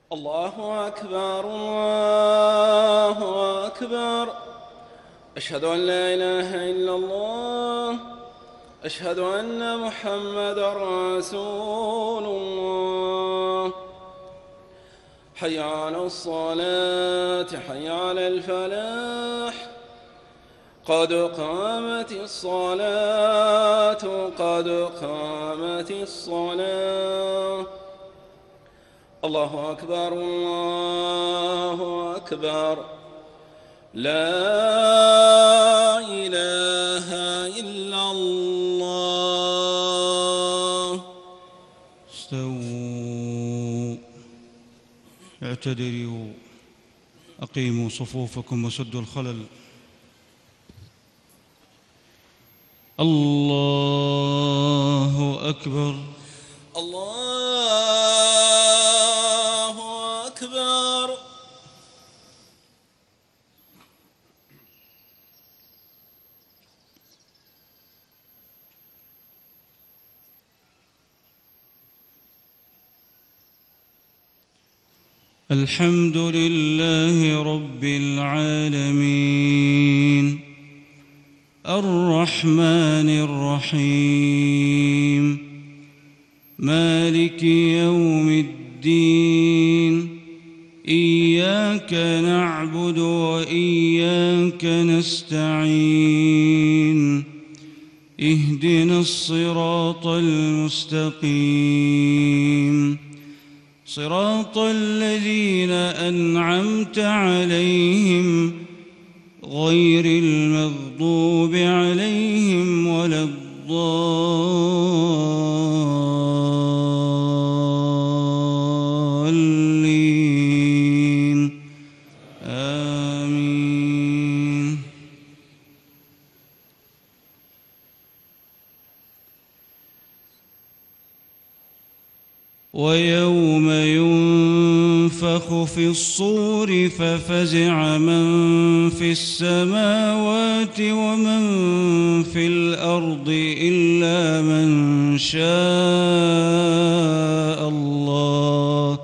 الله أكبر الله أكبر. أشهد أن لا إله إلا الله. أشهد أن محمدًا رسول الله. حي على الصلاة حي على الفلاح. قد قامت الصلاة قد قامت الصلاة. الله أكبر الله أكبر. لا إله إلا الله. استووا، اعتدلوا، أقيموا صفوفكم وسدوا الخلل. الله أكبر الله أكبر. الحمد لله رب العالمين الرحمن الرحيم مالك يوم الدين. إياك نعبد وإياك نستعين. اهدنا الصراط المستقيم، صراط الذين أنعمت عليهم غير المغضوب عليهم ولا الضالين. آمين. ويوم ينفخ في الصور ففزع من في السماوات ومن في الأرض إلا من شاء الله،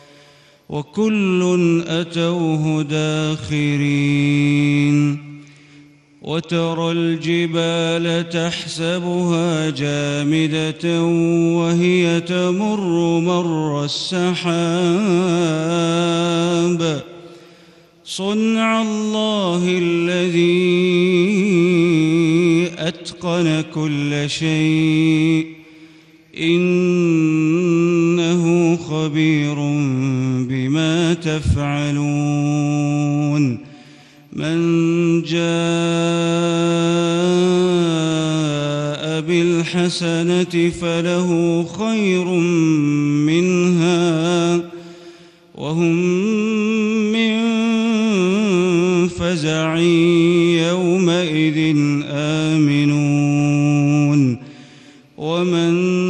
وكل أتوه داخرين. وترى الجبال تحسبها جامدة وهي تمر مر السحاب، صنع الله الذي أتقن كل شيء، إنه خبير بما تفعلون. من جاء بالحسنة فله خير منها وهم من فزع يومئذ آمنون. ومن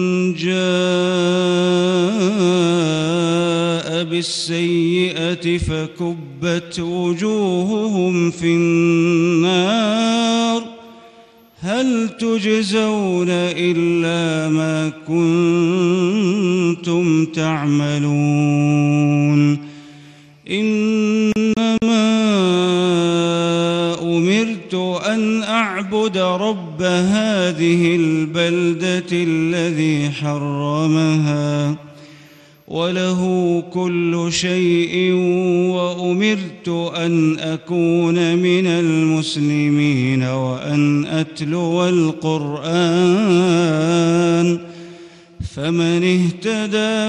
جاء بالسيئة فكبت وجوههم في النار هل تجزون إلا ما كنتم تعملون. إنما أمرت أن أعبد رب هذه البلدة الذي حرمها وله كل شيء، وأمرت أن أكون من المسلمين وأن أتلو القرآن. فمن اهتدى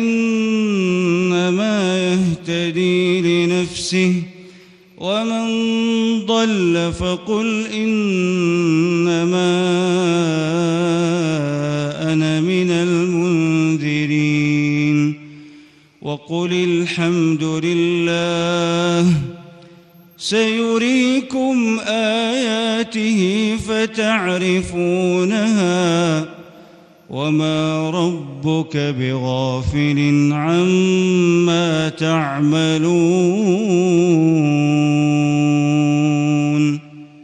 فإنما يهتدي لنفسه، ومن ضل فقل إنما أنا من المنذرين. وقل الحمد لله سيريكم آياته فتعرفونها، وما ربك بغافل عما تعملون.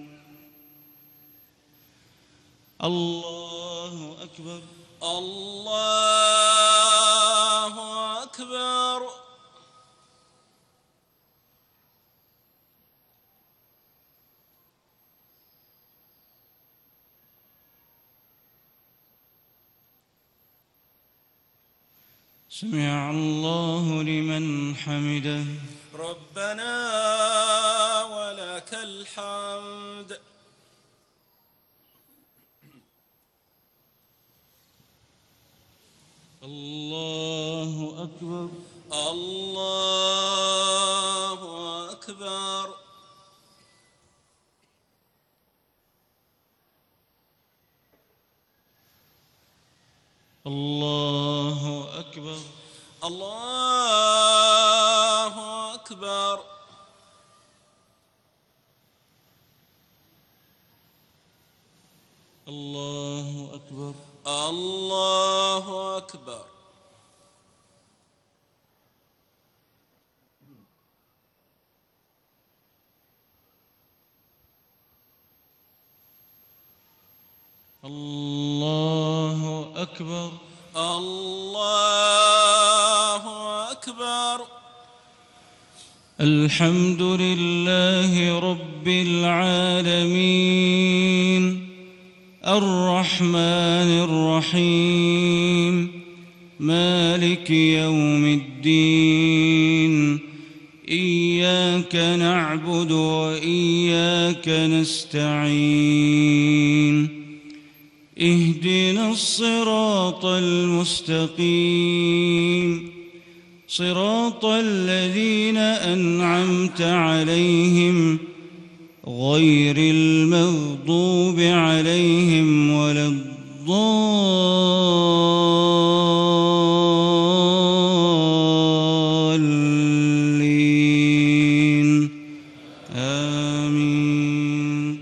الله أكبر الله أكبر. سمع الله لمن حمده. ربنا ولك الحمد. الله أكبر. الله أكبر. الله أكبر. الله أكبر. الله أكبر. الله أكبر. الله أكبر. الله أكبر. الحمد لله رب العالمين الرحمن الرحيم مالك يوم الدين إياك نعبد وإياك نستعين اهدنا الصراط المستقيم صراط الذين أنعمت عليهم غير المغضوب عليهم ولا الضالين آمين.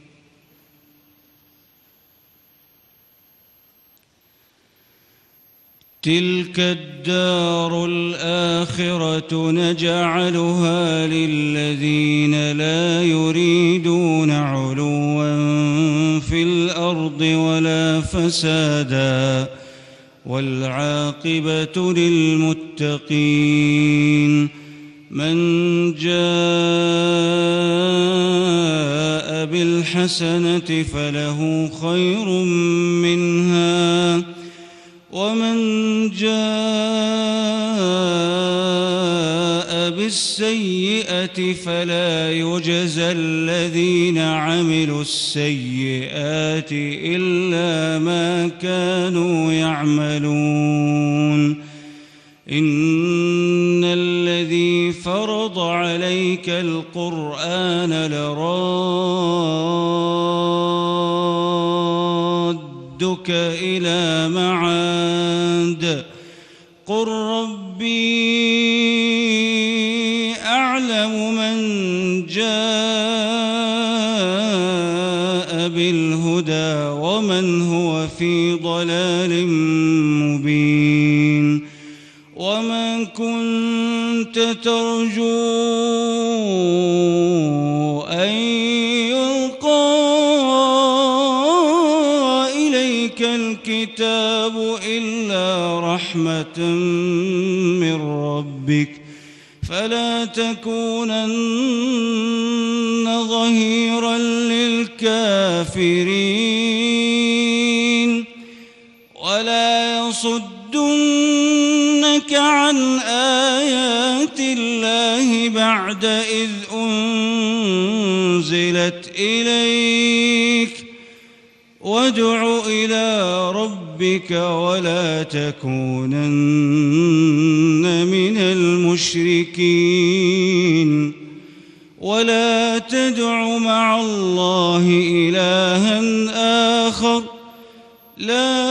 تلك الدار الآخرة نجعلها للذين لا يريدون علوا في الأرض ولا فسادا والعاقبة للمتقين. من جاء بالحسنة فله خير منها ومن جاء بالسيئة فلا يجزى الذين عملوا السيئات إلا ما كانوا يعملون. إن الذي فرض عليك القرآن لرادك إلى معاد قل ربي أعلم من جاء بالهدى ومن هو في ضلال مبين. وما كنت ترجو أن يلقى إليك الكتاب إلا رحمة من ربك فلا تكونن ظهيرا للكافرين. ولا يصدنك عن آيات الله بعد إذ أنزلت إليك وادع إلى ربك ولا تكونن من المشركين. ولا تدع مع الله إلها آخر لا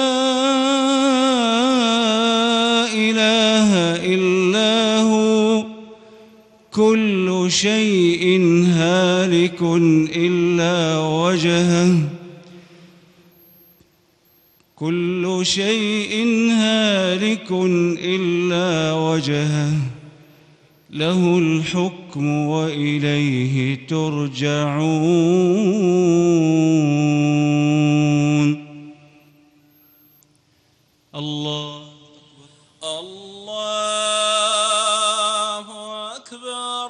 إله إلا هو كل شيء هالك إلا وجهه كل شيء هالك إلا وجهه له الحكم وإليه ترجعون. الله الله أكبر.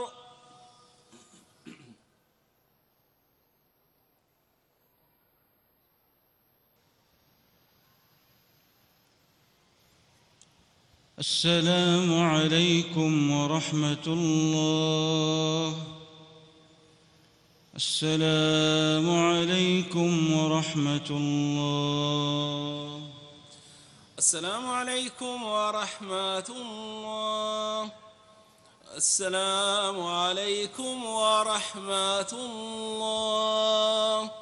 السلام عليكم ورحمة الله. السلام عليكم ورحمة الله. السلام عليكم ورحمة الله. السلام عليكم ورحمة الله.